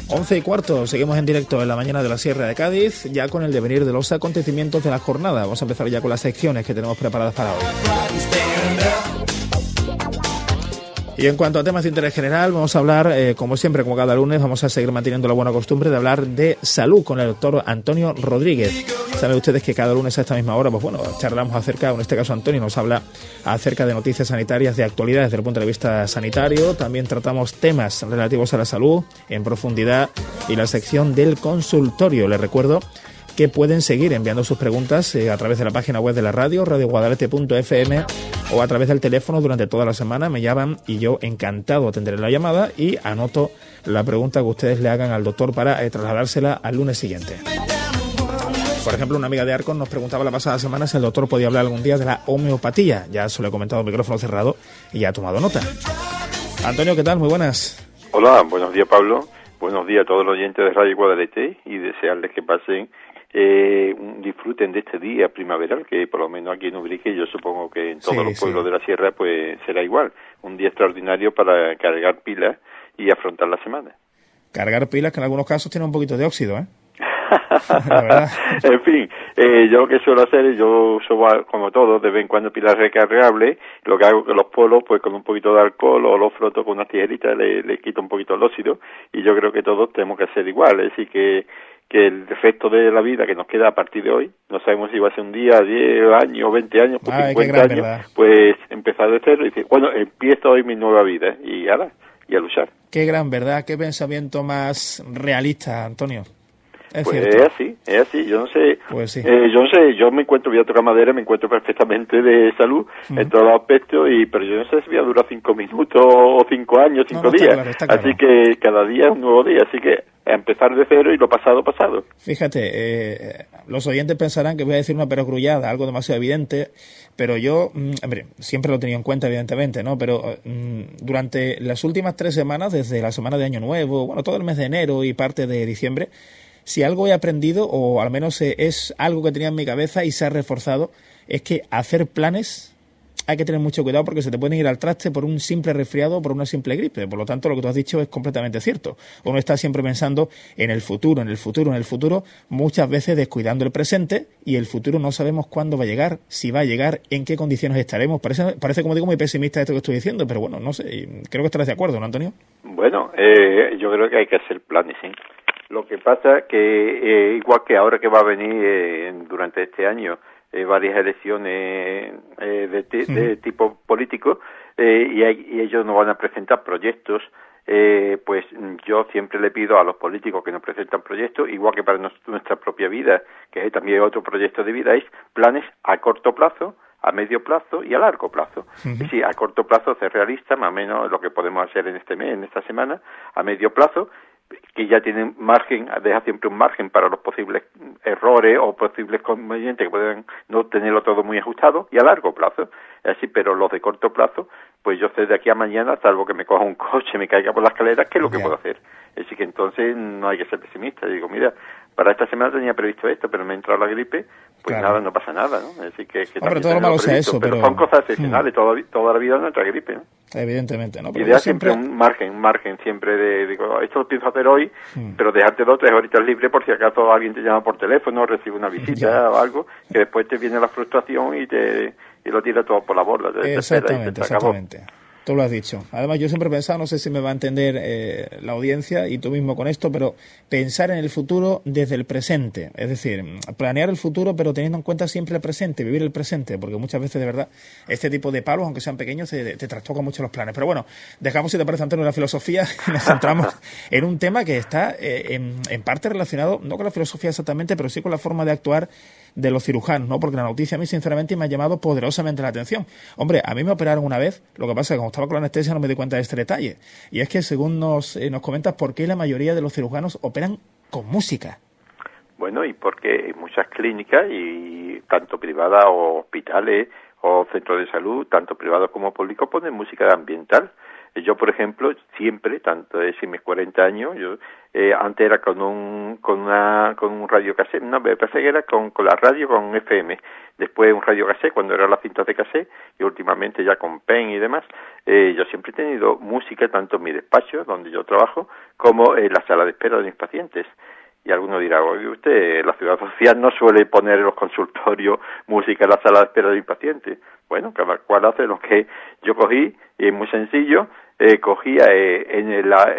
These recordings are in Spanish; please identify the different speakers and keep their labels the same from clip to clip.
Speaker 1: 11:15, seguimos en directo en la mañana de la Sierra de Cádiz, ya con el devenir de los acontecimientos de la jornada. Vamos a empezar ya con las secciones que tenemos preparadas para hoy. Y en cuanto a temas de interés general, vamos a hablar, como siempre, como cada lunes, vamos a seguir manteniendo la buena costumbre de hablar de salud con el doctor Antonio Rodríguez. Saben ustedes que cada lunes a esta misma hora, pues bueno, charlamos acerca, en este caso Antonio nos habla acerca de noticias sanitarias de actualidad desde el punto de vista sanitario. También tratamos temas relativos a la salud en profundidad y la sección del consultorio. Les recuerdo que pueden seguir enviando sus preguntas a través de la página web de la radio, radioguadalete.fm, o a través del teléfono durante toda la semana. Me llaman y yo encantado atenderé la llamada y anoto la pregunta que ustedes le hagan al doctor para trasladársela al lunes siguiente. Por ejemplo, una amiga de Arcos nos preguntaba la pasada semana si el doctor podía hablar algún día de la homeopatía. Ya se lo he comentado, micrófono cerrado, y ya ha tomado nota. Antonio, ¿qué tal? Muy buenas.
Speaker 2: Hola, buenos días, Pablo. Buenos días a todos los oyentes de Radio Guadalete y desearles que pasen disfruten de este día primaveral, que por lo menos aquí en Ubrique, yo supongo que en todos los pueblos de la sierra pues será igual, un día extraordinario para cargar pilas y afrontar la semana.
Speaker 1: Cargar pilas que en algunos casos tiene un poquito de óxido, ¿eh? La verdad.
Speaker 2: En fin, yo lo que suelo hacer, yo uso como todo, de vez en cuando pilas recargables. Lo que hago que los polos, pues con un poquito de alcohol o los froto con unas tijeritas, le quito un poquito el óxido, y yo creo que todos tenemos que hacer igual. Es decir, que el defecto de la vida que nos queda a partir de hoy, no sabemos si va a ser un día, 10 años, 20 años, 50 años, verdad. Pues empezar de cero y decir, bueno, empiezo hoy mi nueva vida, y ahora, y a luchar.
Speaker 1: Qué gran verdad, qué pensamiento más realista, Antonio.
Speaker 2: Pues es así, yo no sé,
Speaker 1: pues sí.
Speaker 2: Yo me encuentro, voy a tocar madera, me encuentro perfectamente de salud en todos los aspectos, pero yo no sé si voy a durar 5 minutos o 5 años, 5 días, está claro. Así que cada día es un nuevo día, así que a empezar de cero y lo pasado.
Speaker 1: Fíjate, los oyentes pensarán que voy a decir una perogrullada, algo demasiado evidente, pero yo, hombre, siempre lo he tenido en cuenta, evidentemente, ¿no? Pero durante las últimas 3 semanas, desde la semana de Año Nuevo, bueno, todo el mes de enero y parte de diciembre, si algo he aprendido, o al menos es algo que tenía en mi cabeza y se ha reforzado, es que hacer planes hay que tener mucho cuidado porque se te pueden ir al traste por un simple resfriado o por una simple gripe. Por lo tanto, lo que tú has dicho es completamente cierto. Uno está siempre pensando en el futuro, muchas veces descuidando el presente, y el futuro no sabemos cuándo va a llegar, si va a llegar, en qué condiciones estaremos. Parece como digo, muy pesimista esto que estoy diciendo, pero bueno, no sé, creo que estarás de acuerdo, ¿no, Antonio?
Speaker 2: Bueno, yo creo que hay que hacer planes, ¿sí? Lo que pasa que igual que ahora que va a venir durante este año varias elecciones de tipo político, y ellos nos van a presentar proyectos, pues yo siempre le pido a los políticos que nos presentan proyectos, igual que para nuestra propia vida, que es también otro proyecto de vida, es planes a corto plazo, a medio plazo y a largo plazo. Es decir, a corto plazo ser realista, más o menos lo que podemos hacer en este mes, en esta semana. A medio plazo, que ya tienen margen, deja siempre un margen para los posibles errores o posibles convenientes que puedan no tenerlo todo muy ajustado, y a largo plazo. Así, pero los de corto plazo, pues yo sé de aquí a mañana, salvo que me coja un coche, me caiga por las escaleras, ¿qué es lo que puedo hacer? Así que entonces no hay que ser pesimista. Digo, mira, para esta semana tenía previsto esto, pero me ha entrado la gripe, pues claro, nada, no pasa nada, ¿no? Así que
Speaker 1: hombre, todo lo malo sea eso,
Speaker 2: pero son cosas excepcionales, toda la vida no entra gripe, ¿no?
Speaker 1: Evidentemente, ¿no? Pero
Speaker 2: y deja siempre un margen siempre digo, esto lo pienso hacer hoy, pero dejarte 2 o 3 horitas libre por si acaso alguien te llama por teléfono, recibe una visita o algo, que después te viene la frustración y lo tira todo por la borda.
Speaker 1: Exactamente. Tú lo has dicho. Además, yo siempre he pensado, no sé si me va a entender la audiencia y tú mismo con esto, pero pensar en el futuro desde el presente. Es decir, planear el futuro, pero teniendo en cuenta siempre el presente, vivir el presente, porque muchas veces, de verdad, este tipo de palos, aunque sean pequeños, te trastocan mucho los planes. Pero bueno, dejamos, si te parece, Antonio, la filosofía y nos centramos en un tema que está en parte relacionado, no con la filosofía exactamente, pero sí con la forma de actuar de los cirujanos, ¿no? Porque la noticia a mí, sinceramente, me ha llamado poderosamente la atención. Hombre, a mí me operaron una vez, lo que pasa es que como estaba con la anestesia no me di cuenta de este detalle. Y es que, según nos comentas, ¿por qué la mayoría de los cirujanos operan con música?
Speaker 2: Bueno, y porque muchas clínicas, y tanto privadas o hospitales o centros de salud, tanto privados como públicos, ponen música ambiental. Yo, por ejemplo, siempre, tanto de mis 40 años, yo antes era con un radio cassette, no, me parece que era con la radio con FM, después un radio cassette cuando eran las cintas de cassette y últimamente ya con pen y demás. Yo siempre he tenido música tanto en mi despacho, donde yo trabajo, como en la sala de espera de mis pacientes. Y alguno dirá, oye, usted, la Ciudad Social no suele poner en los consultorios música en la sala de espera de mis pacientes. Bueno, cada cual hace lo que yo cogí, y es muy sencillo, cogía en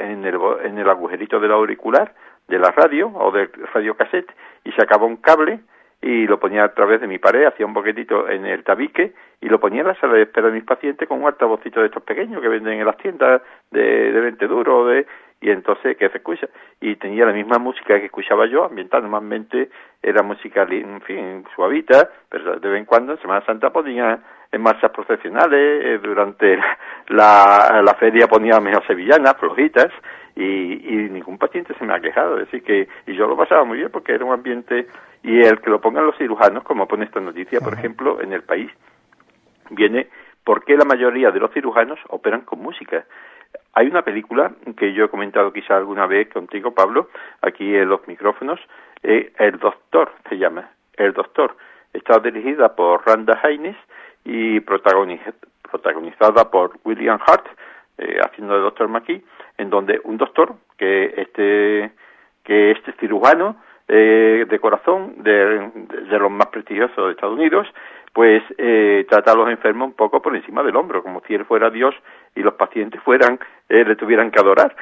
Speaker 2: el agujerito del auricular de la radio o del radio cassette y sacaba un cable y lo ponía a través de mi pared, hacía un boquetito en el tabique y lo ponía en la sala de espera de mis pacientes con un altavocito de estos pequeños que venden en las tiendas de 20 duros, y entonces, ¿qué se escucha? Y tenía la misma música que escuchaba yo, ambiental, normalmente era música, en fin, suavita, pero de vez en cuando en Semana Santa ponía en marchas procesionales, durante la feria ponía mejor sevillanas, flojitas, y ningún paciente se me ha quejado, es decir que, y yo lo pasaba muy bien porque era un ambiente, y el que lo pongan los cirujanos, como pone esta noticia, por ejemplo, en El País, viene porque la mayoría de los cirujanos operan con música. Hay una película que yo he comentado quizá alguna vez contigo, Pablo, aquí en los micrófonos, El Doctor se llama, El Doctor. Está dirigida por Randa Haynes y protagonizada por William Hurt, haciendo de Dr. McKee, en donde un doctor que este cirujano de corazón de los más prestigiosos de Estados Unidos, pues trata a los enfermos un poco por encima del hombro, como si él fuera Dios y los pacientes le tuvieran que adorar.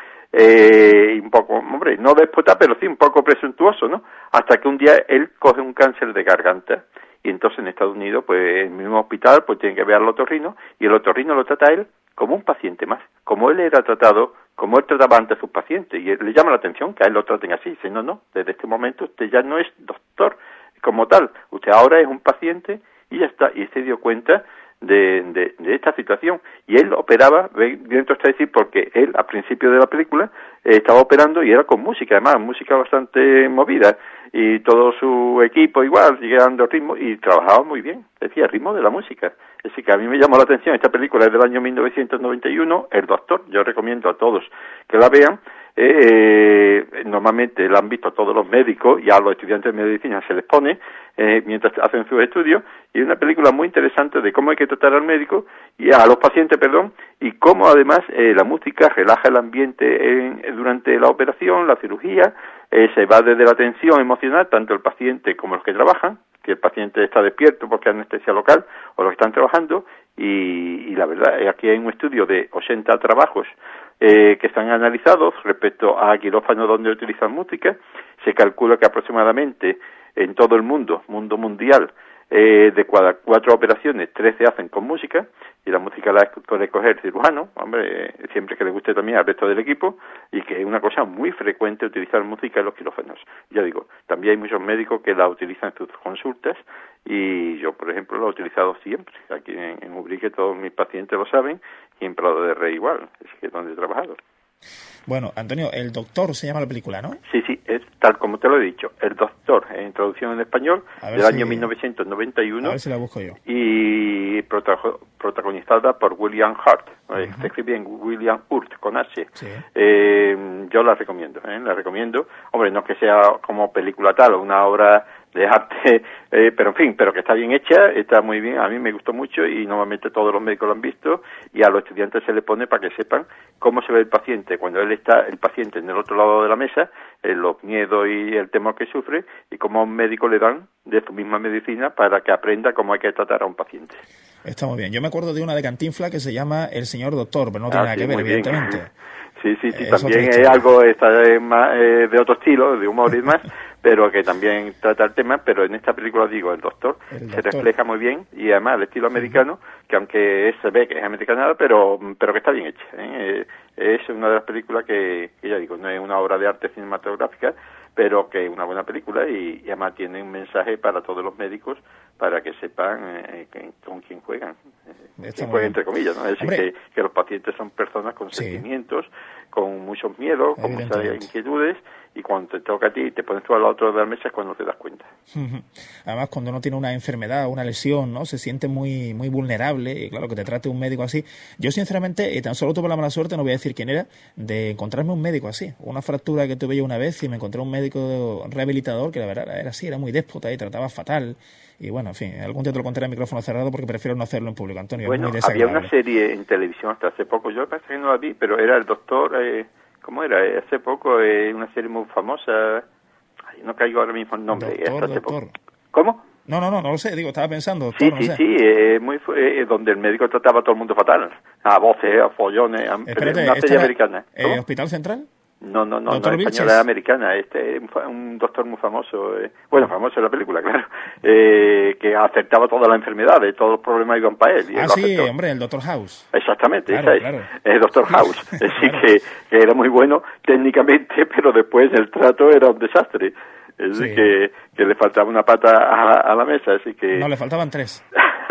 Speaker 2: Un poco, hombre, no déspota, pero sí un poco presuntuoso, ¿no? Hasta que un día él coge un cáncer de garganta y entonces en Estados Unidos, pues en el mismo hospital, pues tiene que ver al otorrino y el otorrino lo trata a él como un paciente más, como él trataba antes a sus pacientes, y le llama la atención que a él lo traten así. Dice, no, desde este momento usted ya no es doctor como tal, usted ahora es un paciente y ya está, y se dio cuenta de esta situación, y él operaba, dentro está decir, porque él al principio de la película estaba operando y era con música, además, música bastante movida, y todo su equipo igual, llegando al ritmo, y trabajaba muy bien, decía, el ritmo de la música. Así que a mí me llamó la atención, esta película es del año 1991, El Doctor, yo recomiendo a todos que la vean. Normalmente la han visto todos los médicos y a los estudiantes de medicina se les pone mientras hacen sus estudios, y es una película muy interesante de cómo hay que tratar al médico y a los pacientes, y cómo además la música relaja el ambiente durante la operación, la cirugía, se va desde la tensión emocional, tanto el paciente como los que trabajan, que el paciente está despierto porque hay anestesia local, o los que están trabajando, y la verdad, aquí hay un estudio de 80 trabajos que están analizados respecto a quirófanos donde utilizan música. Se calcula que aproximadamente en todo el mundo mundial, de cada 4 operaciones, 3 se hacen con música, y la música la puede coger el cirujano, hombre, siempre que le guste también al resto del equipo, y que es una cosa muy frecuente utilizar música en los quirófanos. Ya digo, también hay muchos médicos que la utilizan en sus consultas, y yo, por ejemplo, lo he utilizado siempre. Aquí en Ubrique todos mis pacientes lo saben, y en Prado de Rey igual, es que es donde he trabajado.
Speaker 1: Bueno, Antonio, El Doctor se llama la película, ¿no?
Speaker 2: Sí, es tal como te lo he dicho, El Doctor, en traducción en español, del año 1991.
Speaker 1: A ver si la busco yo.
Speaker 2: Y protagonizada por William Hurt, se escribe bien William Hurt, con H.
Speaker 1: Sí.
Speaker 2: Yo la recomiendo. Hombre, no que sea como película tal o una obra de arte, pero en fin, pero que está bien hecha, está muy bien, a mí me gustó mucho, y normalmente todos los médicos lo han visto, y a los estudiantes se les pone para que sepan cómo se ve el paciente cuando él está, el paciente en el otro lado de la mesa, los miedos y el temor que sufre, y cómo a un médico le dan de su misma medicina para que aprenda cómo hay que tratar a un paciente.
Speaker 1: Está muy bien. Yo me acuerdo de una de Cantinflas que se llama El Señor Doctor, pero no tiene nada que ver, evidentemente.
Speaker 2: Sí, también es algo de otro estilo, de humor y demás, pero que también trata el tema, pero en esta película, digo, el doctor se refleja muy bien, y además el estilo americano, que aunque se ve que es americanada, pero que está bien hecha. Es una de las películas que ya digo, no es una obra de arte cinematográfica, pero que es una buena película, y además tiene un mensaje para todos los médicos, para que sepan con quién juegan. Quién juega, entre comillas, ¿no? Es decir, que los pacientes son personas con sentimientos, con muchos miedos, con muchas inquietudes, y cuando te toca a ti y te pones tú al otro de la mesa es cuando te das cuenta.
Speaker 1: Además, cuando uno tiene una enfermedad, una lesión, ¿no? Se siente muy muy vulnerable, y claro, que te trate un médico así. Yo, sinceramente, tan solo tuve la mala suerte, no voy a decir quién era, de encontrarme un médico así. Una fractura que tuve yo una vez y me encontré un médico rehabilitador que la verdad era así, era muy déspota y trataba fatal. Y bueno, en fin, algún día te lo contaré en micrófono cerrado porque prefiero no hacerlo en público, Antonio.
Speaker 2: Bueno, había una serie en televisión hasta hace poco, yo parece que no la vi, pero era el doctor... ¿Cómo era? Hace poco una serie muy famosa, no caigo ahora mismo el nombre.
Speaker 1: Doctor.
Speaker 2: ¿Cómo?
Speaker 1: No lo sé, estaba pensando. Doctor,
Speaker 2: sí, donde el médico trataba a todo el mundo fatal, a voces, a follones,
Speaker 1: espérate,
Speaker 2: una serie americana.
Speaker 1: ¿Hospital Central?
Speaker 2: No, española americana, un doctor muy famoso, famoso en la película, claro, que acertaba todas las enfermedades, todos los problemas iban para él. Y
Speaker 1: sí, hombre, el Doctor House.
Speaker 2: Exactamente,
Speaker 1: claro.
Speaker 2: El Doctor House, así que era muy bueno técnicamente, pero después el trato era un desastre, es decir, que le faltaba una pata a la mesa, así que...
Speaker 1: No, le faltaban 3.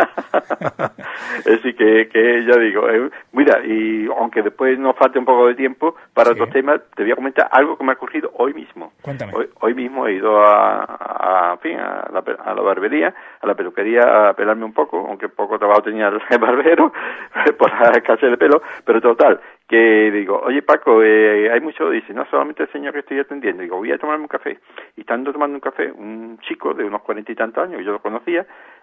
Speaker 2: Así que ya digo, mira, y aunque después nos falte un poco de tiempo para otros temas, te voy a comentar algo que me ha ocurrido hoy mismo.
Speaker 1: Cuéntame.
Speaker 2: Hoy mismo he ido a la barbería, a la peluquería, a pelarme un poco, aunque poco trabajo tenía el barbero por la escasez de pelo, pero total, que digo, oye Paco, hay mucho, dice, no solamente el señor que estoy atendiendo, digo, voy a tomarme un café. Y estando tomando un café, un chico de unos 40 y tantos años, yo lo conocía,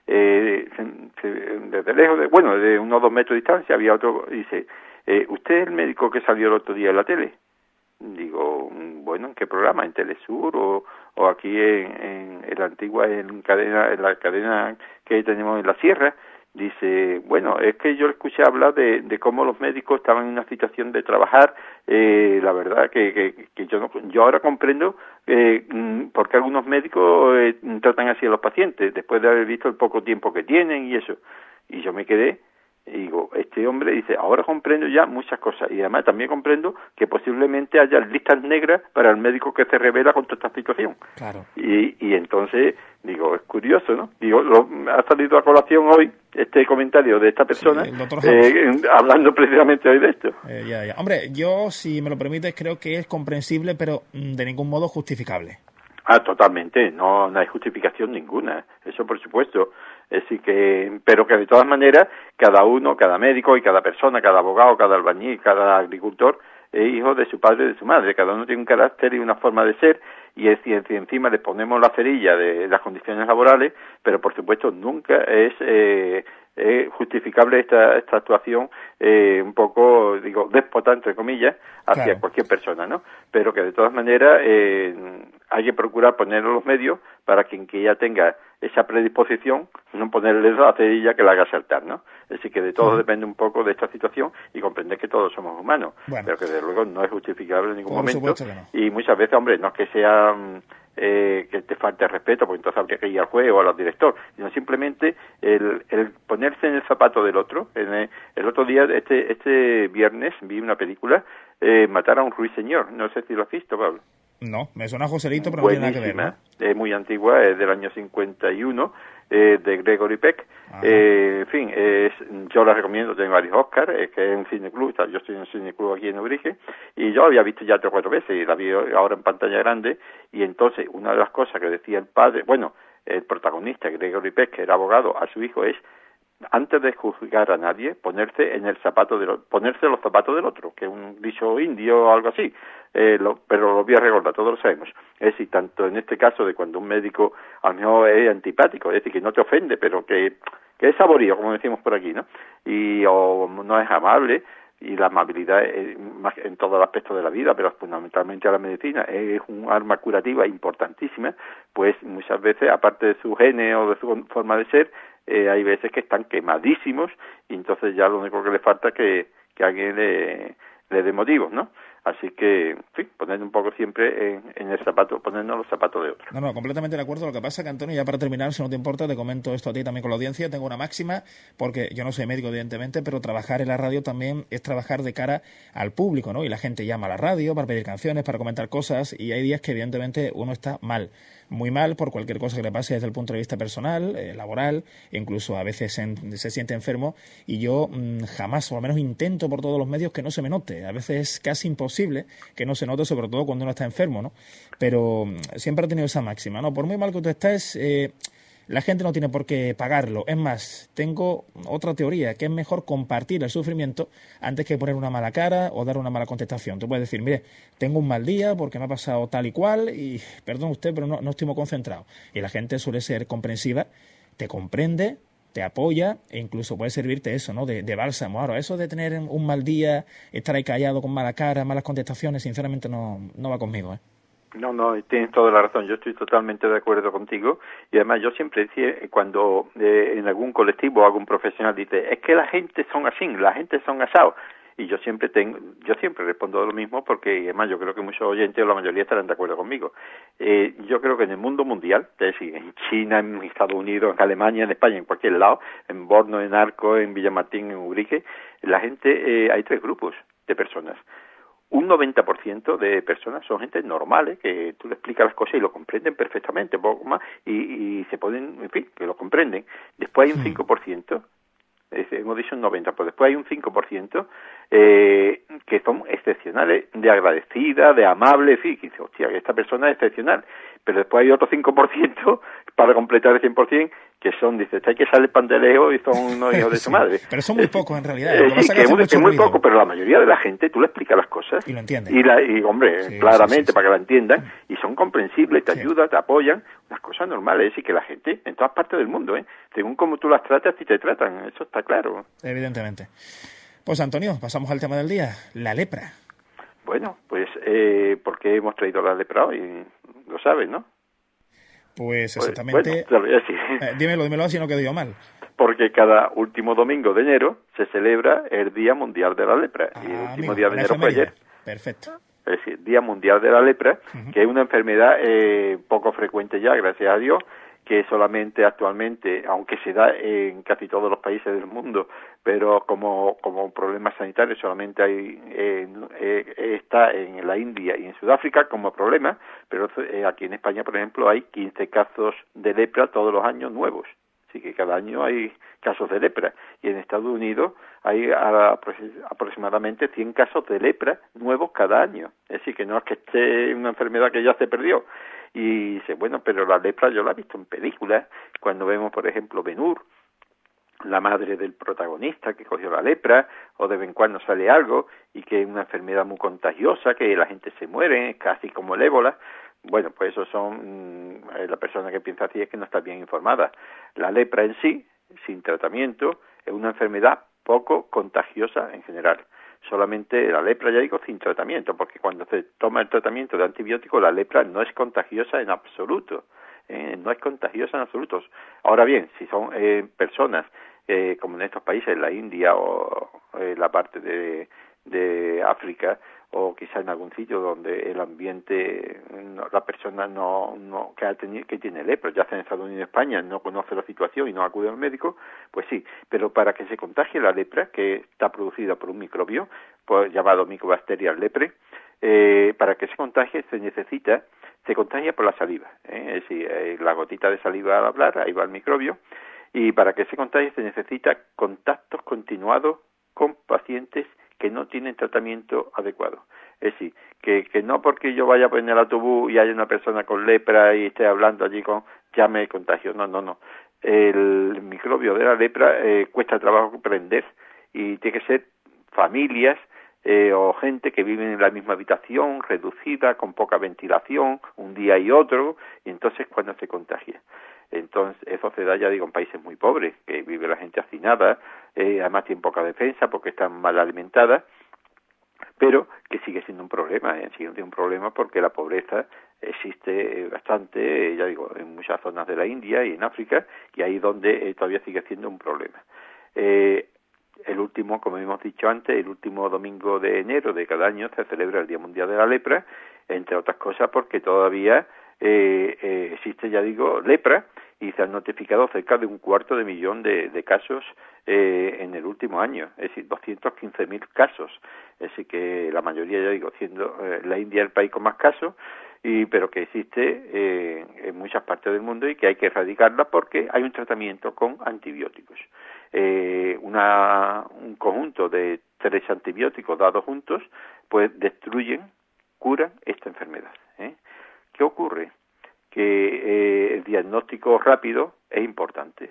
Speaker 2: desde lejos, de unos 2 metros de distancia, había otro, dice, ¿usted es el médico que salió el otro día en la tele? Digo, bueno, ¿en qué programa? ¿En Telesur o aquí en la antigua, en la cadena que tenemos en la Sierra? Dice, bueno, es que yo escuché hablar de cómo los médicos estaban en una situación de trabajar, la verdad que yo ahora comprendo por qué algunos médicos tratan así a los pacientes, después de haber visto el poco tiempo que tienen y eso. Y yo me quedé, y digo, este hombre dice, ahora comprendo ya muchas cosas, y además también comprendo que posiblemente haya listas negras para el médico que se revela contra esta situación.
Speaker 1: Claro.
Speaker 2: Y entonces, digo, es curioso, ¿no? Digo, ha salido a colación hoy este comentario de esta persona, hablando precisamente hoy de esto.
Speaker 1: Ya. Hombre, yo, si me lo permites, creo que es comprensible, pero de ningún modo justificable.
Speaker 2: Totalmente, no hay justificación ninguna, eso por supuesto. Así que, pero que de todas maneras, cada uno, cada médico y cada persona, cada abogado, cada albañil, cada agricultor, es hijo de su padre y de su madre. Cada uno tiene un carácter y una forma de ser, y encima le ponemos la cerilla de las condiciones laborales, pero por supuesto nunca es justificable esta actuación un poco, digo, déspota, entre comillas, hacia cualquier persona, ¿no? Pero que de todas maneras hay que procurar poner los medios para quien que ya tenga esa predisposición, no ponerle la cerilla que la haga saltar, ¿no? Así que de todo depende un poco de esta situación y comprender que todos somos humanos, pero que desde luego no es justificable en ningún momento.
Speaker 1: Que no.
Speaker 2: Y muchas veces, hombre, no es que sea que te falte respeto, porque entonces habría que ir al juez o al director, sino simplemente el ponerse en el zapato del otro. El otro día, este viernes, vi una película, Matar a un ruiseñor, no sé si lo has visto, Pablo.
Speaker 1: No, me suena Joselito, pero no tiene nada que ver, ¿no?
Speaker 2: Es muy antigua, es del año 51, de Gregory Peck. En fin, yo la recomiendo, tiene varios Oscars, que es un cineclub, yo estoy en un cineclub aquí en Ubrique, y yo la había visto ya 3 o 4 veces, y la vi ahora en pantalla grande, y entonces una de las cosas que decía el padre, el protagonista, Gregory Peck, que era abogado, a su hijo es, antes de juzgar a nadie, ponerse los zapatos del otro, que es un dicho indio o algo así, pero lo voy a recordar, todos lo sabemos. Es decir, tanto en este caso de cuando un médico a lo mejor es antipático, es decir, que no te ofende, pero que es saborío, como decimos por aquí, ¿no? O no es amable, y la amabilidad en todos los aspectos de la vida, pero fundamentalmente a la medicina, es un arma curativa importantísima, pues muchas veces, aparte de su genes o de su forma de ser, hay veces que están quemadísimos, y entonces ya lo único que le falta es que alguien le dé motivos, ¿no? Así que, en fin, poner un poco siempre en el zapato, ponernos los zapatos de otro.
Speaker 1: No, completamente de acuerdo. Lo que pasa que, Antonio, ya para terminar, si no te importa, te comento esto a ti también con la audiencia. Tengo una máxima, porque yo no soy médico, evidentemente, pero trabajar en la radio también es trabajar de cara al público, ¿no? Y la gente llama a la radio para pedir canciones, para comentar cosas, y hay días que, evidentemente, uno está mal. Muy mal por cualquier cosa que le pase desde el punto de vista personal, laboral, incluso a veces se siente enfermo, y yo jamás, o al menos intento por todos los medios que no se me note. A veces es casi imposible posible que no se note, sobre todo cuando uno está enfermo, ¿no? Pero siempre ha tenido esa máxima, ¿no? Por muy mal que tú estés, la gente no tiene por qué pagarlo. Es más, tengo otra teoría, que es mejor compartir el sufrimiento antes que poner una mala cara o dar una mala contestación. Tú puedes decir, mire, tengo un mal día porque me ha pasado tal y cual y, perdón usted, pero no estoy muy concentrado. Y la gente suele ser comprensiva, te comprende, te apoya e incluso puede servirte eso, ¿no? De bálsamo. Ahora, eso de tener un mal día, estar ahí callado con mala cara, malas contestaciones, sinceramente no va conmigo, ¿eh?
Speaker 2: No, tienes toda la razón. Yo estoy totalmente de acuerdo contigo. Y además yo siempre decía, cuando en algún colectivo o algún profesional dice, es que la gente son así, la gente son asados. Y yo siempre respondo lo mismo porque además yo creo que muchos oyentes o la mayoría estarán de acuerdo conmigo. Yo creo que en el mundo mundial, es decir, en China, en Estados Unidos, en Alemania, en España, en cualquier lado, en Borno, en Arco, en Villamartín, en Ubrique, la gente, hay 3 grupos de personas. Un 90% de personas son gente normales, que tú le explicas las cosas y lo comprenden perfectamente, poco más, y se ponen, en fin, que lo comprenden. Después hay un 5%, hemos dicho un 90%, pues después hay un 5% que son excepcionales, de agradecida, de amable, en fin, que dice, hostia, esta persona es excepcional. Pero después hay otro 5% para completar el 100%, que son, dice, hay que salir pandeleo y son unos hijos de su madre.
Speaker 1: Pero son muy pocos en realidad.
Speaker 2: Sí, que es muy poco, pero la mayoría de la gente, tú le explicas las cosas.
Speaker 1: Y lo entienden.
Speaker 2: Y hombre, claramente, para que la entiendan, y son comprensibles, te ayudan, te apoyan, unas cosas normales, y que la gente, en todas partes del mundo, según cómo tú las tratas, y te tratan, eso está claro.
Speaker 1: Evidentemente. Pues Antonio, pasamos al tema del día, la lepra.
Speaker 2: Bueno, pues, ¿por qué hemos traído la lepra hoy? Lo sabes, ¿no?
Speaker 1: Pues exactamente.
Speaker 2: Bueno, sí.
Speaker 1: Dímelo así no quedo yo mal.
Speaker 2: Porque cada último domingo de enero se celebra el Día Mundial de la Lepra. Y el último día de enero fue ayer.
Speaker 1: Perfecto.
Speaker 2: Es decir, Día Mundial de la Lepra, que es una enfermedad poco frecuente ya, gracias a Dios, que solamente actualmente, aunque se da en casi todos los países del mundo, pero como problema sanitario solamente está en la India y en Sudáfrica como problema, pero aquí en España, por ejemplo, hay 15 casos de lepra todos los años nuevos. Así que cada año hay casos de lepra. Y en Estados Unidos hay aproximadamente 100 casos de lepra nuevos cada año. Es decir, que no es que esté una enfermedad que ya se perdió. Y dice, bueno, pero la lepra yo la he visto en películas, cuando vemos, por ejemplo, Ben-Hur, la madre del protagonista que cogió la lepra, o de vez en cuando sale algo, y que es una enfermedad muy contagiosa, que la gente se muere, casi como el ébola. Bueno, pues eso son, la persona que piensa así es que no está bien informada. La lepra en sí, sin tratamiento, es una enfermedad poco contagiosa en general. Solamente la lepra, ya digo, sin tratamiento, porque cuando se toma el tratamiento de antibiótico, la lepra no es contagiosa en absoluto. No es contagiosa en absoluto. Ahora bien, si son personas, como en estos países, la India o la parte de África, o quizá en algún sitio donde el ambiente, la persona que tiene lepra, ya sea en Estados Unidos y España, no conoce la situación y no acude al médico, pues sí, pero para que se contagie la lepra, que está producida por un microbio, pues llamado Mycobacterium leprae, para que se contagie se contagia por la saliva, es decir, la gotita de saliva al hablar, ahí va el microbio, y para que se contagie se necesita contactos continuados con pacientes que no tienen tratamiento adecuado. Es decir, que no porque yo vaya en el autobús y haya una persona con lepra y esté hablando allí ya me contagio. No. El microbio de la lepra cuesta trabajo prender y tiene que ser familias o gente que vive en la misma habitación, reducida, con poca ventilación, un día y otro, y entonces cuando se contagia. Entonces, eso se da, ya digo, en países muy pobres, que vive la gente hacinada, además tiene poca defensa porque están mal alimentadas, pero que sigue siendo un problema, sigue siendo un problema porque la pobreza existe bastante, ya digo, en muchas zonas de la India y en África, y ahí donde todavía sigue siendo un problema. El último, como hemos dicho antes, el último domingo de enero de cada año se celebra el Día Mundial de la Lepra, entre otras cosas porque todavía existe, ya digo, lepra, y se han notificado cerca de 250.000 de casos en el último año, es decir, 215.000 casos. Es decir, que la mayoría, ya digo, siendo la India el país con más casos, pero que existe en muchas partes del mundo y que hay que erradicarla porque hay un tratamiento con antibióticos. Un conjunto de 3 antibióticos dados juntos pues destruyen, curan esta enfermedad. ¿Qué ocurre? Que el diagnóstico rápido es importante.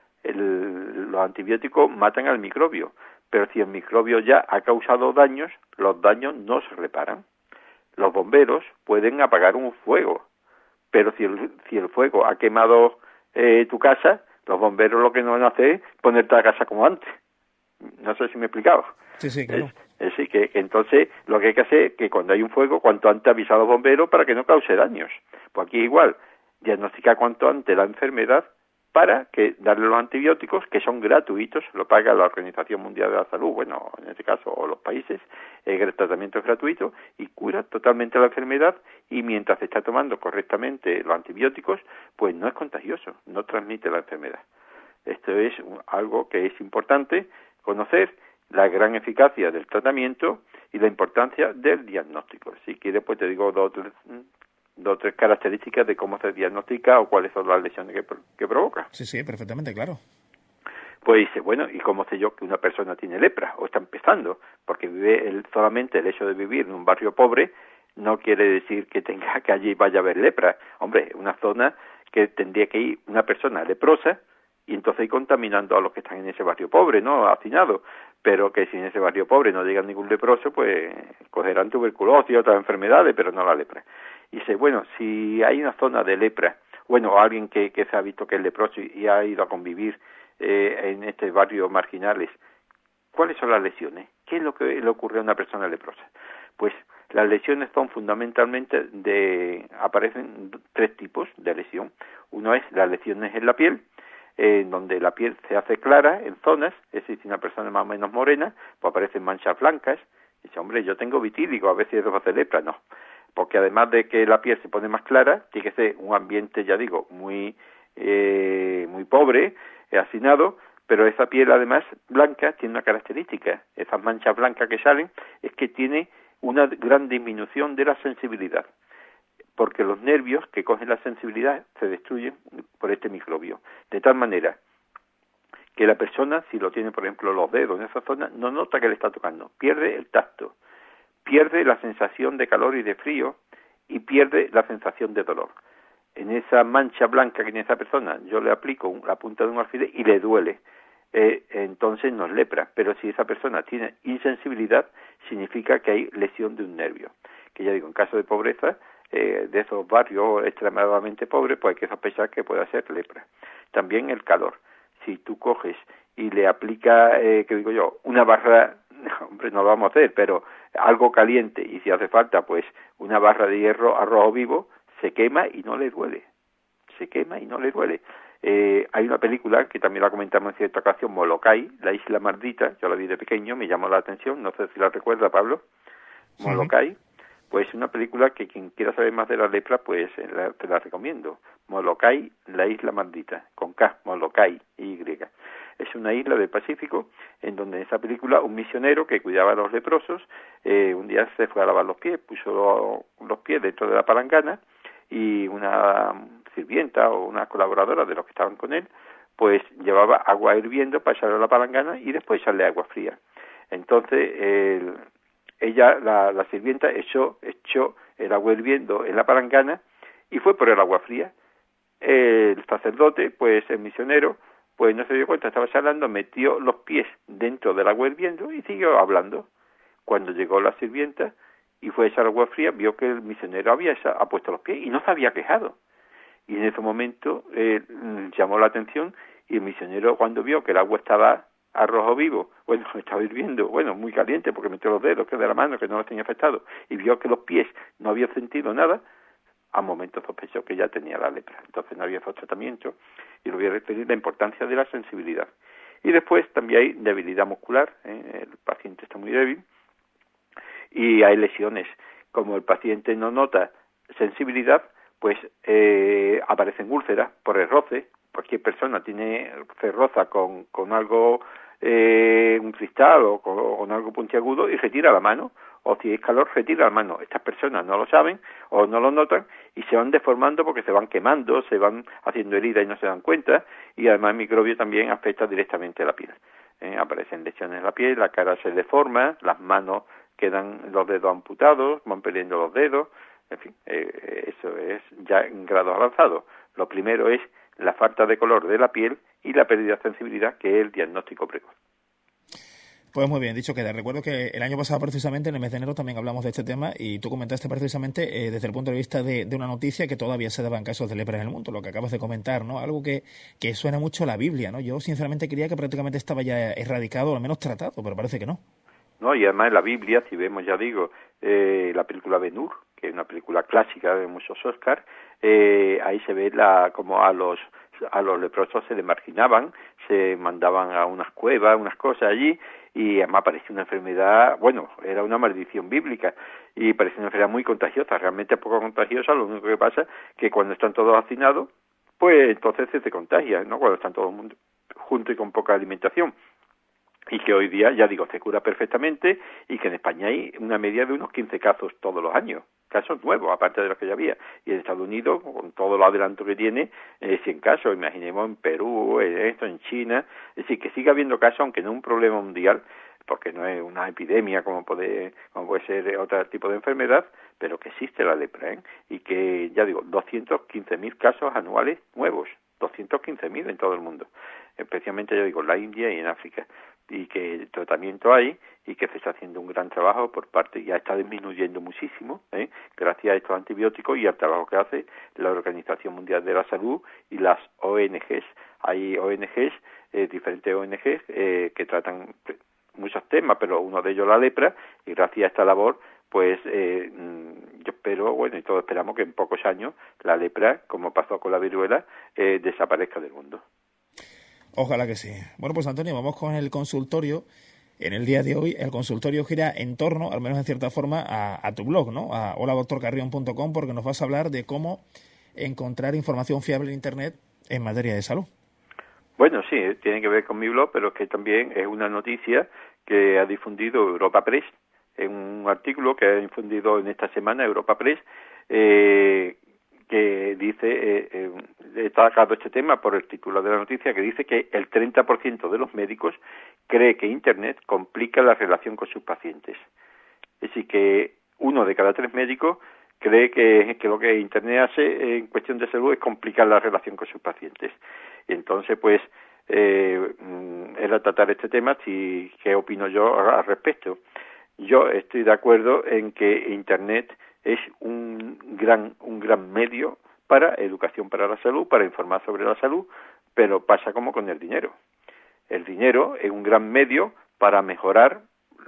Speaker 2: Los antibióticos matan al microbio, pero si el microbio ya ha causado daños, los daños no se reparan. Los bomberos pueden apagar un fuego, pero si el fuego ha quemado tu casa, los bomberos lo que no van a hacer es ponerte la casa como antes. No sé si me he explicado.
Speaker 1: Sí, claro.
Speaker 2: Es decir, que entonces lo que hay que hacer es que cuando hay un fuego, cuanto antes avisar a los bomberos para que no cause daños. Pues aquí igual, diagnosticar cuanto antes la enfermedad para que darle los antibióticos, que son gratuitos, lo paga la Organización Mundial de la Salud, bueno, en este caso, o los países, el tratamiento es gratuito y cura totalmente la enfermedad, y mientras se está tomando correctamente los antibióticos, pues no es contagioso, no transmite la enfermedad. Esto es algo que es importante conocer, la gran eficacia del tratamiento y la importancia del diagnóstico. Si quieres, pues te digo dos o tres características de cómo se diagnostica o cuáles son las lesiones que provoca.
Speaker 1: Sí, perfectamente, claro.
Speaker 2: Pues dice, bueno, ¿y cómo sé yo que una persona tiene lepra o está empezando? Porque solamente el hecho de vivir en un barrio pobre no quiere decir que allí vaya a haber lepra. Hombre, una zona que tendría que ir una persona leprosa y entonces ir contaminando a los que están en ese barrio pobre, ¿no? Hacinados. Pero que si en ese barrio pobre no llega ningún leproso, pues cogerán tuberculosis y otras enfermedades, pero no la lepra. Y dice, bueno, si hay una zona de lepra, bueno, alguien que se ha visto que es leproso y ha ido a convivir en este barrio marginales, ¿cuáles son las lesiones? ¿Qué es lo que le ocurre a una persona leprosa? Pues las lesiones son fundamentalmente aparecen tres tipos de lesión. Uno es las lesiones en la piel, donde la piel se hace clara en zonas, es decir, si una persona más o menos morena, pues aparecen manchas blancas. Dice, hombre, yo tengo vitíligo, a ver si eso va a hacer lepra. No, porque además de que la piel se pone más clara, tiene que ser un ambiente, ya digo, muy pobre, hacinado, pero esa piel además blanca tiene una característica, esas manchas blancas que salen, es que tiene una gran disminución de la sensibilidad, porque los nervios que cogen la sensibilidad se destruyen por este microbio, de tal manera que la persona, si lo tiene por ejemplo los dedos en esa zona, no nota que le está tocando, pierde el tacto, pierde la sensación de calor y de frío y pierde la sensación de dolor. En esa mancha blanca que tiene esa persona, yo le aplico la punta de un alfiler y le duele, entonces no es lepra, pero si esa persona tiene insensibilidad, significa que hay lesión de un nervio, que ya digo, en caso de pobreza, de esos barrios extremadamente pobres, pues hay que sospechar que pueda ser lepra. También el calor, si tú coges y le aplicas, una barra, hombre, no lo vamos a hacer, pero algo caliente, y si hace falta, pues una barra de hierro a rojo vivo, se quema y no le duele. Hay una película que también la comentamos en cierta ocasión, Molokai, La Isla Maldita, yo la vi de pequeño, me llamó la atención, no sé si la recuerda, Pablo. Molokai, pues una película que quien quiera saber más de la lepra, pues te la recomiendo. Molokai, La Isla Maldita, con K, Molokai, Y. Es una isla del Pacífico, en donde en esa película un misionero que cuidaba a los leprosos, un día se fue a lavar los pies, puso los pies dentro de la palangana, y una sirvienta o una colaboradora de los que estaban con él, pues llevaba agua hirviendo para echarle a la palangana y después echarle agua fría. Entonces la sirvienta echó el agua hirviendo en la palangana y fue por el agua fría. El sacerdote, pues el misionero, pues no se dio cuenta, estaba charlando, metió los pies dentro del agua hirviendo y siguió hablando. Cuando llegó la sirvienta y fue a echar agua fría, vio que el misionero había puesto los pies y no se había quejado. Y en ese momento llamó la atención, y el misionero, cuando vio que el agua estaba a rojo vivo, estaba hirviendo, muy caliente porque metió los dedos que de la mano, que no los tenía afectado, y vio que los pies no habían sentido nada, al momento sospechó que ya tenía la lepra. Entonces no había esos tratamientos, y lo voy a referir la importancia de la sensibilidad. Y después también hay debilidad muscular, el paciente está muy débil, y hay lesiones. Como el paciente no nota sensibilidad, pues aparecen úlceras por el roce. Cualquier persona se roza con algo, un cristal o con algo puntiagudo y retira la mano, o si es calor retira la mano. Estas personas no lo saben o no lo notan y se van deformando porque se van quemando, se van haciendo heridas y no se dan cuenta, y además el microbio también afecta directamente a la piel. Aparecen lesiones en la piel, la cara se deforma, las manos quedan los dedos amputados, van perdiendo los dedos, en fin, eso es ya en grado avanzado. Lo primero es la falta de color de la piel y la pérdida de sensibilidad, que es el diagnóstico precoz.
Speaker 1: Pues muy bien, dicho queda. Recuerdo que el año pasado, precisamente, en el mes de enero, también hablamos de este tema y tú comentaste precisamente desde el punto de vista de una noticia que todavía se daban casos de lepra en el mundo, lo que acabas de comentar, ¿no? Algo que suena mucho a la Biblia, ¿no? Yo, sinceramente, creía que prácticamente estaba ya erradicado, o al menos tratado, pero parece que no.
Speaker 2: No, y además en la Biblia, si vemos, ya digo, la película Ben-Hur, que es una película clásica de muchos Oscars, ahí se ve como a los leprosos se les marginaban, se mandaban a unas cuevas, unas cosas allí, y además parecía una enfermedad, bueno, era una maldición bíblica, y parecía una enfermedad muy contagiosa, realmente poco contagiosa. Lo único que pasa es que cuando están todos hacinados, pues entonces se contagia, ¿no? Cuando están todos juntos y con poca alimentación. Y que hoy día, ya digo, se cura perfectamente, y que en España hay una media de unos 15 casos todos los años, casos nuevos, aparte de los que ya había. Y en Estados Unidos, con todo lo adelanto que tiene, 100 casos, imaginemos en Perú, en China, es decir, que sigue habiendo casos, aunque no es un problema mundial, porque no es una epidemia como puede ser otro tipo de enfermedad, pero que existe la lepra, y que, ya digo, 215.000 casos anuales nuevos, 215.000 en todo el mundo, especialmente, ya digo, en la India y en África, y que tratamiento hay y que se está haciendo un gran trabajo por parte, ya está disminuyendo muchísimo, gracias a estos antibióticos y al trabajo que hace la Organización Mundial de la Salud y las ONGs. Hay ONGs, diferentes ONGs que tratan muchos temas, pero uno de ellos la lepra, y gracias a esta labor pues yo espero, bueno, y todos esperamos que en pocos años la lepra, como pasó con la viruela, desaparezca del mundo.
Speaker 1: Ojalá que sí. Bueno, pues Antonio, vamos con el consultorio. En el día de hoy el consultorio gira en torno, al menos en cierta forma, a tu blog, ¿no? A holadoctorcarrion.com, porque nos vas a hablar de cómo encontrar información fiable en Internet en materia de salud.
Speaker 2: Bueno, sí, tiene que ver con mi blog, pero es que también es una noticia que ha difundido Europa Press, en un artículo que ha difundido en esta semana Europa Press, que dice, está sacado este tema por el título de la noticia, que dice que el 30% de los médicos cree que Internet complica la relación con sus pacientes. Es decir, que 1 de cada 3 médicos cree que lo que Internet hace en cuestión de salud es complicar la relación con sus pacientes. Y entonces, pues, era tratar este tema, ¿qué opino yo al respecto? Yo estoy de acuerdo en que Internet es un gran medio para educación para la salud, para informar sobre la salud, pero pasa como con el dinero. El dinero es un gran medio para mejorar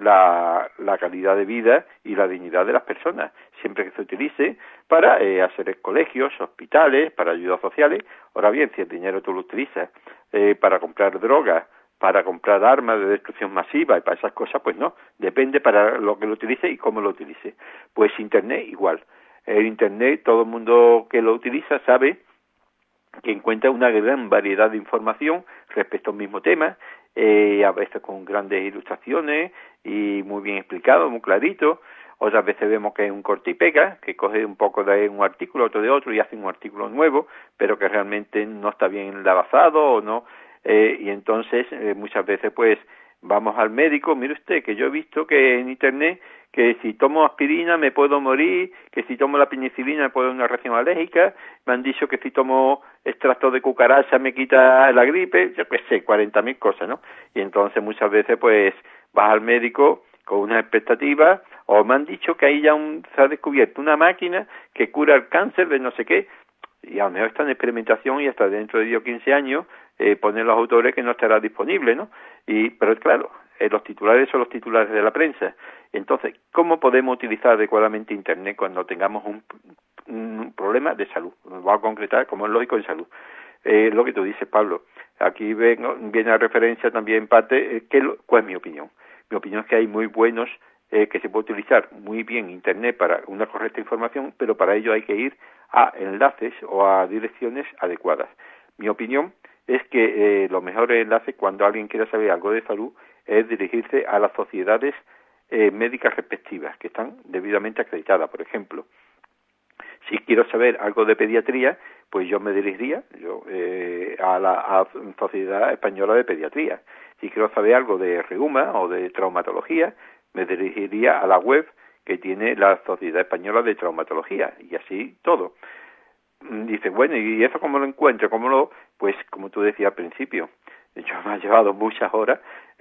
Speaker 2: la calidad de vida y la dignidad de las personas, siempre que se utilice para hacer colegios, hospitales, para ayudas sociales. Ahora bien, si el dinero tú lo utilizas para comprar drogas, para comprar armas de destrucción masiva y para esas cosas, pues no, depende para lo que lo utilice y cómo lo utilice. Pues Internet igual. El Internet, todo el mundo que lo utiliza sabe que encuentra una gran variedad de información respecto al mismo tema, a veces con grandes ilustraciones y muy bien explicado, muy clarito. Otras veces vemos que es un corte y pega, que coge un poco de un artículo, otro de otro y hace un artículo nuevo, pero que realmente no está bien enlazado o no. Y entonces muchas veces pues vamos al médico, mire usted que yo he visto que en Internet que si tomo aspirina me puedo morir, que si tomo la penicilina me puedo dar una reacción alérgica, me han dicho que si tomo extracto de cucaracha me quita la gripe, yo qué sé, 40.000 cosas, ¿no? Y entonces muchas veces pues vas al médico con unas expectativas, o me han dicho que ahí ya se ha descubierto una máquina que cura el cáncer de no sé qué, y a lo mejor está en experimentación y hasta dentro de 10 o 15 años ponen los autores que no estará disponible, ¿no? Pero claro, los titulares son los titulares de la prensa. Entonces, ¿cómo podemos utilizar adecuadamente Internet cuando tengamos un problema de salud? Nos vamos a concretar, como es lógico, en salud. Lo que tú dices, Pablo, aquí viene a referencia también en parte, ¿cuál es mi opinión? Mi opinión es que hay muy buenos, que se puede utilizar muy bien Internet para una correcta información, pero para ello hay que ir a enlaces o a direcciones adecuadas. Mi opinión es que los mejores enlaces cuando alguien quiera saber algo de salud es dirigirse a las sociedades médicas respectivas, que están debidamente acreditadas. Por ejemplo, si quiero saber algo de pediatría, pues yo me dirigiría a la Sociedad Española de Pediatría. Si quiero saber algo de reuma o de traumatología, me dirigiría a la web que tiene la Sociedad Española de Traumatología, y así todo. Dice, bueno, ¿y eso cómo lo encuentro? Pues como tú decías al principio, yo me ha llevado muchas horas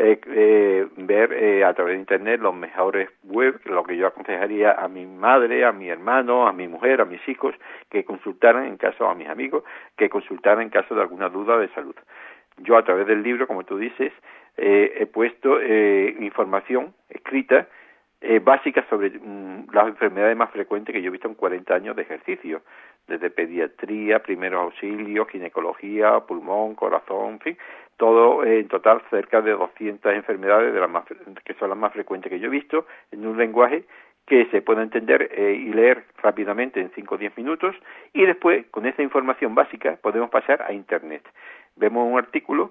Speaker 2: ver a través de internet los mejores web, lo que yo aconsejaría a mi madre, a mi hermano, a mi mujer, a mis hijos, que consultaran en caso, a mis amigos, que consultaran en caso de alguna duda de salud. Yo a través del libro, como tú dices, he puesto información escrita básica sobre las enfermedades más frecuentes que yo he visto en 40 años de ejercicio, desde pediatría, primeros auxilios, ginecología, pulmón, corazón, en fin, todo en total cerca de 200 enfermedades que son las más frecuentes que yo he visto, en un lenguaje que se pueda entender y leer rápidamente en 5 o 10 minutos, y después, con esa información básica, podemos pasar a Internet. Vemos un artículo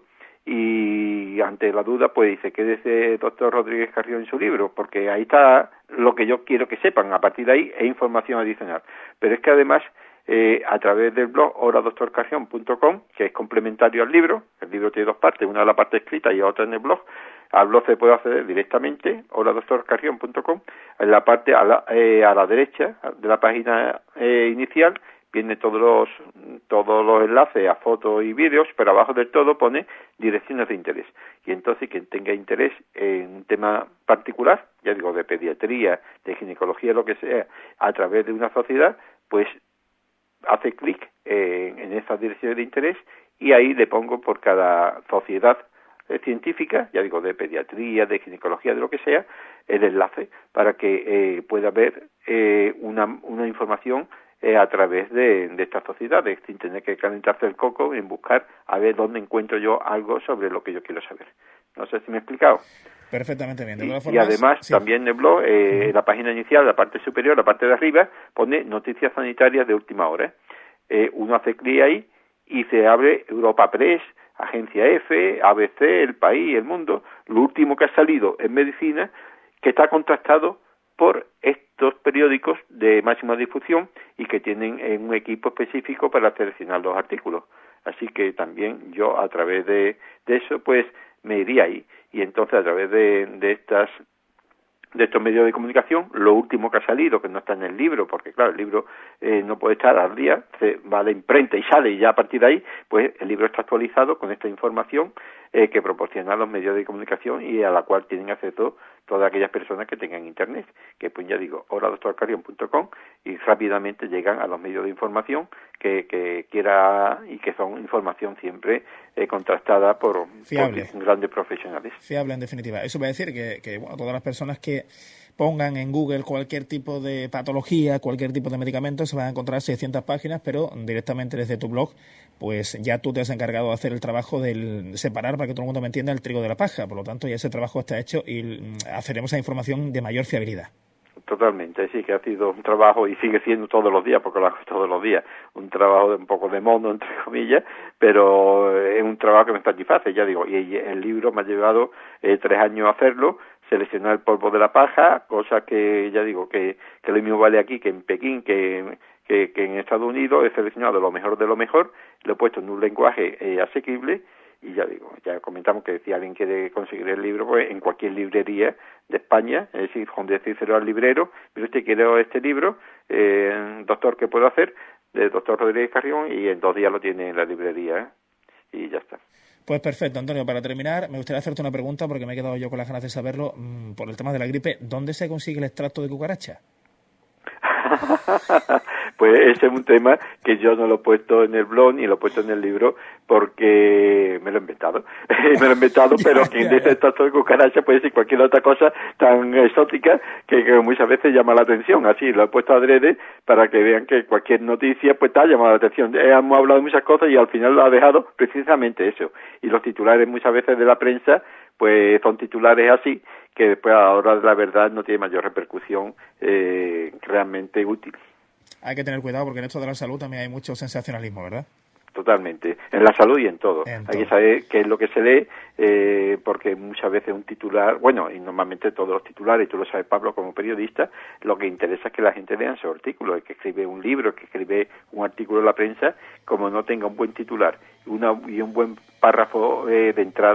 Speaker 2: y ante la duda pues dice, ¿qué dice el doctor Rodríguez Carrión en su libro? Porque ahí está lo que yo quiero que sepan, a partir de ahí es información adicional. Pero es que además a través del blog holadoctorcarrión.com, que es complementario al libro, el libro tiene 2 partes, una en la parte escrita y otra en el blog. Al blog se puede acceder directamente, holadoctorcarrión.com, en la parte a la derecha de la página inicial viene todos los enlaces a fotos y vídeos, pero abajo del todo pone direcciones de interés. Y entonces quien tenga interés en un tema particular, ya digo, de pediatría, de ginecología, lo que sea, a través de una sociedad, pues hace clic en esas direcciones de interés y ahí le pongo por cada sociedad científica, ya digo, de pediatría, de ginecología, de lo que sea, el enlace para que pueda ver una información a través de estas sociedades, sin tener que calentarse el coco en buscar a ver dónde encuentro yo algo sobre lo que yo quiero saber. No sé si me he explicado.
Speaker 1: Perfectamente bien. De todas
Speaker 2: formas, y además, sí, también en el blog, la página inicial, la parte superior, la parte de arriba, pone noticias sanitarias de última hora. Uno hace clic ahí y se abre Europa Press, Agencia F, ABC, El País, El Mundo, lo último que ha salido en medicina, que está contrastado por estos periódicos de máxima difusión y que tienen un equipo específico para seleccionar los artículos. Así que también yo a través de eso pues me iría ahí, y entonces a través de estos medios de comunicación, lo último que ha salido, que no está en el libro, porque claro, el libro no puede estar al día, se va a la imprenta y sale, y ya a partir de ahí, pues el libro está actualizado con esta información que proporcionan los medios de comunicación y a la cual tienen acceso todas aquellas personas que tengan internet, que pues ya digo, holadoctorcarrión.com, y rápidamente llegan a los medios de información que quiera, y que son información siempre contrastada por grandes profesionales.
Speaker 1: Fiable, en definitiva. Eso va a decir que bueno, todas las personas que pongan en Google cualquier tipo de patología, cualquier tipo de medicamento, se van a encontrar 600 páginas, pero directamente desde tu blog, pues ya tú te has encargado de hacer el trabajo del separar, para que todo el mundo me entienda, el trigo de la paja. Por lo tanto, ya ese trabajo está hecho y haceremos esa información de mayor fiabilidad.
Speaker 2: Totalmente, sí, que ha sido un trabajo y sigue siendo todos los días, porque lo hago todos los días, un trabajo de un poco de mono, entre comillas, pero es un trabajo que me satisface, ya digo, y el libro me ha llevado 3 años hacerlo, seleccionar el polvo de la paja, cosa que ya digo que lo mismo vale aquí que en Pekín, que en Estados Unidos. He seleccionado lo mejor de lo mejor, lo he puesto en un lenguaje asequible. Y ya digo, ya comentamos que si alguien quiere conseguir el libro, pues en cualquier librería de España, es decir, donde decírselo al librero, pero usted quiere este libro, doctor, ¿qué puedo hacer? Del doctor Rodríguez Carrión, y en 2 días lo tiene en la librería, y ya está.
Speaker 1: Pues perfecto, Antonio. Para terminar, me gustaría hacerte una pregunta, porque me he quedado yo con las ganas de saberlo, por el tema de la gripe. ¿Dónde se consigue el extracto de cucaracha?
Speaker 2: Pues ese es un tema que yo no lo he puesto en el blog ni lo he puesto en el libro, porque me lo he inventado. Pero quien dice extracto de cucaracha puede decir cualquier otra cosa tan exótica que muchas veces llama la atención. Así lo he puesto adrede para que vean que cualquier noticia pues te ha llamado la atención. Hemos hablado de muchas cosas y al final lo ha dejado precisamente eso. Y los titulares muchas veces de la prensa pues son titulares así, que después a la hora de la verdad no tiene mayor repercusión realmente útil.
Speaker 1: Hay que tener cuidado, porque en esto de la salud también hay mucho sensacionalismo, ¿verdad?
Speaker 2: Totalmente, en la salud y en todo. Hay que saber qué es lo que se lee, porque muchas veces un titular, bueno, y normalmente todos los titulares, y tú lo sabes, Pablo, como periodista, lo que interesa es que la gente lea su artículo. El que escribe un libro, el que escribe un artículo en la prensa, como no tenga un buen titular y un buen párrafo de entrada,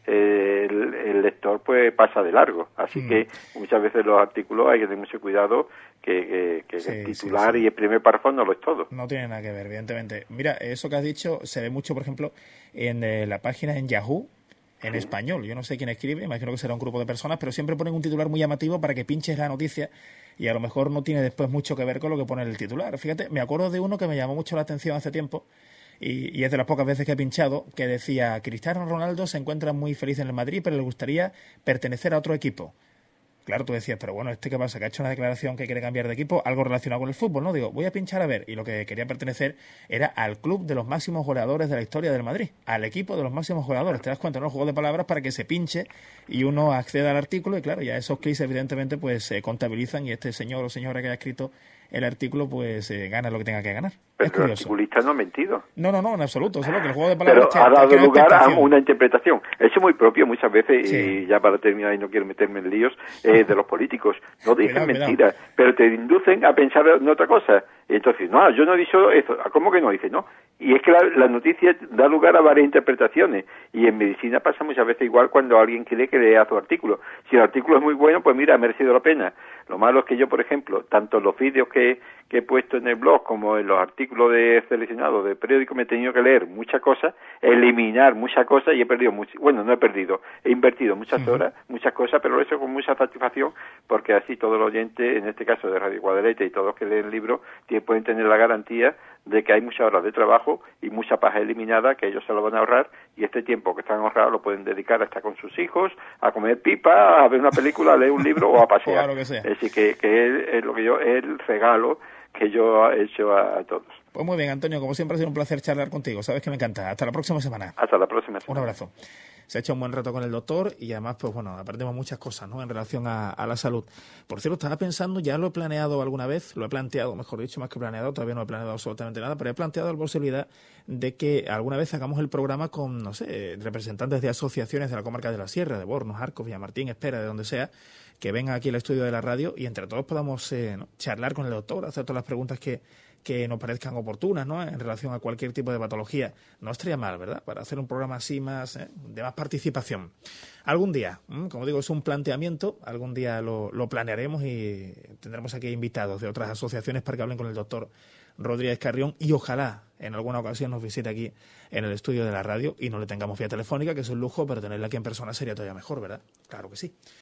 Speaker 2: el lector pues pasa de largo. Así que muchas veces los artículos hay que tener mucho cuidado que el titular y el primer párrafo no lo es todo.
Speaker 1: No tiene nada que ver, evidentemente. Mira, eso que has dicho se ve mucho, por ejemplo, en la página en Yahoo, en español. Yo no sé quién escribe, imagino que será un grupo de personas, pero siempre ponen un titular muy llamativo para que pinches la noticia y a lo mejor no tiene después mucho que ver con lo que pone el titular. Fíjate, me acuerdo de uno que me llamó mucho la atención hace tiempo y es de las pocas veces que he pinchado, que decía: Cristiano Ronaldo se encuentra muy feliz en el Madrid, pero le gustaría pertenecer a otro equipo. Claro, tú decías, pero bueno, ¿qué pasa? Que ha hecho una declaración que quiere cambiar de equipo, algo relacionado con el fútbol, ¿no? Digo, voy a pinchar a ver. Y lo que quería pertenecer era al club de los máximos goleadores de la historia del Madrid, al equipo de los máximos goleadores. Te das cuenta, ¿no? Juego de palabras para que se pinche y uno acceda al artículo y claro, ya esos clics evidentemente pues se contabilizan y este señor o señora que haya escrito el artículo pues gana lo que tenga que ganar.
Speaker 2: Pero el articulista no ha mentido.
Speaker 1: No, en absoluto. Solo que el juego de palabras
Speaker 2: pero ha dado lugar a una interpretación. Eso es muy propio muchas veces, y ya para terminar, y no quiero meterme en líos, de los políticos. No dicen mentiras, pero te inducen a pensar en otra cosa. Y entonces, no, yo no he dicho eso. ¿Cómo que no? Dice, no. Y es que la noticia da lugar a varias interpretaciones. Y en medicina pasa muchas veces igual cuando alguien quiere que lea su artículo. Si el artículo es muy bueno, pues mira, ha merecido la pena. Lo malo es que yo, por ejemplo, tanto en los vídeos que he puesto en el blog como en los artículos seleccionados de periódico, me he tenido que leer muchas cosas, eliminar muchas cosas y he perdido bueno, no he perdido, he invertido muchas horas, muchas cosas, pero eso con mucha satisfacción, porque así todos los oyentes, en este caso de Radio Guadalete y todos los que leen el libro, pueden tener la garantía de que hay muchas horas de trabajo y mucha paja eliminada que ellos se lo van a ahorrar, y este tiempo que están ahorrados lo pueden dedicar a estar con sus hijos, a comer pipa, a ver una película, a leer un libro o a pasear.
Speaker 1: Claro que sea.
Speaker 2: Es decir, que es lo que el regalo que yo he hecho a todos.
Speaker 1: Pues muy bien, Antonio, como siempre ha sido un placer charlar contigo. Sabes que me encanta. Hasta la próxima semana.
Speaker 2: Hasta la próxima semana.
Speaker 1: Un abrazo. Se ha hecho un buen rato con el doctor y además, pues bueno, aprendemos muchas cosas, ¿no?, en relación a la salud. Por cierto, estaba pensando, ya lo he planeado alguna vez, lo he planteado, mejor dicho, más que planeado, todavía no he planeado absolutamente nada, pero he planteado la posibilidad de que alguna vez hagamos el programa con, no sé, representantes de asociaciones de la comarca de la Sierra, de Bornos, Arcos, Villamartín, Espera, de donde sea, que vengan aquí al estudio de la radio y entre todos podamos charlar con el doctor, hacer todas las preguntas que nos parezcan oportunas, ¿no?, en relación a cualquier tipo de patología. No estaría mal, ¿verdad?, para hacer un programa así más de más participación. Algún día, como digo, es un planteamiento, algún día lo planearemos y tendremos aquí invitados de otras asociaciones para que hablen con el doctor Rodríguez Carrión y ojalá en alguna ocasión nos visite aquí en el estudio de la radio y no le tengamos vía telefónica, que es un lujo, pero tenerla aquí en persona sería todavía mejor, ¿verdad? Claro que sí.